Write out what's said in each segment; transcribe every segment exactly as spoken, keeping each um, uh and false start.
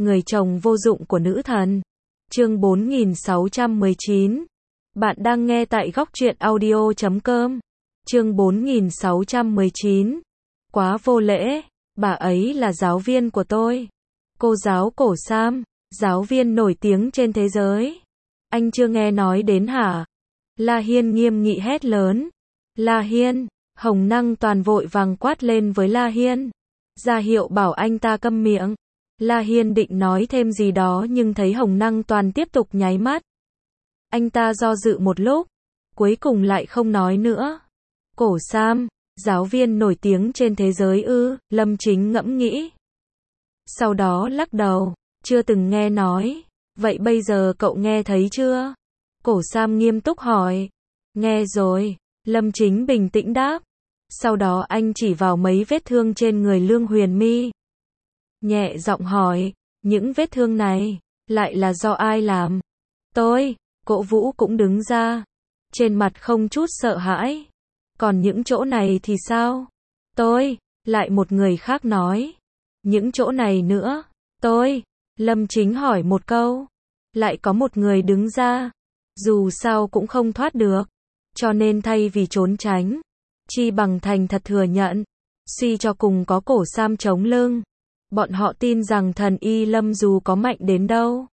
Người chồng vô dụng của nữ thần. Chương bốn nghìn sáu trăm mười chín. Bạn đang nghe tại góc truyện audio chấm com. Chương bốn nghìn sáu trăm mười chín. Quá vô lễ, bà ấy là giáo viên của tôi. Cô giáo Cổ Sam, giáo viên nổi tiếng trên thế giới. Anh chưa nghe nói đến hả? La Hiên nghiêm nghị hét lớn. La Hiên, Hồng Năng Toàn vội vàng quát lên với La Hiên, ra hiệu bảo anh ta câm miệng. La Hiên định nói thêm gì đó nhưng thấy Hồng Năng Toàn tiếp tục nháy mắt. Anh ta do dự một lúc, cuối cùng lại không nói nữa. Cổ Sam, giáo viên nổi tiếng trên thế giới ư? Lâm Chính ngẫm nghĩ. Sau đó lắc đầu, chưa từng nghe nói. Vậy bây giờ cậu nghe thấy chưa? Cổ Sam nghiêm túc hỏi. Nghe rồi, Lâm Chính bình tĩnh đáp. Sau đó anh chỉ vào mấy vết thương trên người Lương Huyền My. Nhẹ giọng hỏi, những vết thương này, lại là do ai làm? Tôi, Cổ Vũ cũng đứng ra, trên mặt không chút sợ hãi. Còn những chỗ này thì sao? Tôi, lại một người khác nói. Những chỗ này nữa, tôi, Lâm Chính hỏi một câu. Lại có một người đứng ra, dù sao cũng không thoát được, cho nên thay vì trốn tránh, chi bằng thành thật thừa nhận. Suy cho cùng có Cổ Sam chống lưng, bọn họ tin rằng thần Y Lâm dù có mạnh đến đâu,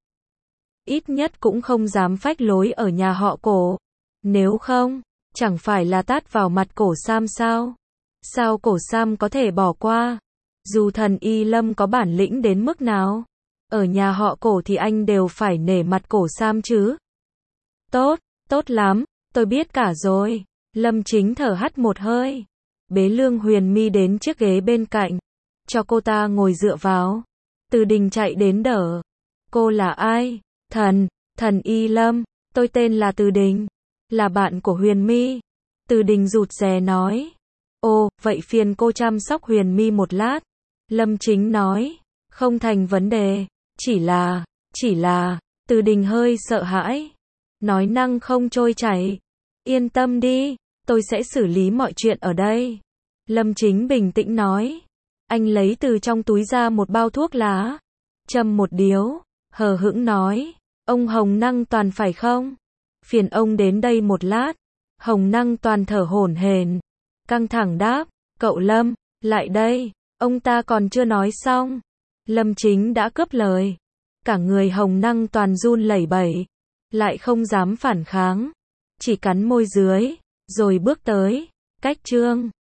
ít nhất cũng không dám phách lối ở nhà họ Cổ. Nếu không, chẳng phải là tát vào mặt Cổ Sam sao? Sao Cổ Sam có thể bỏ qua? Dù thần Y Lâm có bản lĩnh đến mức nào, ở nhà họ Cổ thì anh đều phải nể mặt Cổ Sam chứ. Tốt, tốt lắm, tôi biết cả rồi. Lâm Chính thở hắt một hơi, bế Lương Huyền My đến chiếc ghế bên cạnh, cho cô ta ngồi dựa vào. Từ Đình chạy đến đỡ. Cô là ai? Thần, thần Y Lâm, tôi tên là Từ Đình, là bạn của Huyền My. Từ Đình rụt rè nói. Ồ, vậy phiền cô chăm sóc Huyền My một lát. Lâm Chính nói. Không thành vấn đề, chỉ là, chỉ là, Từ Đình hơi sợ hãi, nói năng không trôi chảy. Yên tâm đi, tôi sẽ xử lý mọi chuyện ở đây. Lâm Chính bình tĩnh nói. Anh lấy từ trong túi ra một bao thuốc lá, châm một điếu, hờ hững nói. Ông Hồng Năng Toàn phải không? Phiền ông đến đây một lát. Hồng Năng Toàn thở hổn hển, căng thẳng đáp. Cậu Lâm, lại đây. Ông ta còn chưa nói xong, Lâm Chính đã cướp lời. Cả người Hồng Năng Toàn run lẩy bẩy, lại không dám phản kháng, chỉ cắn môi dưới, rồi bước tới, cách Trương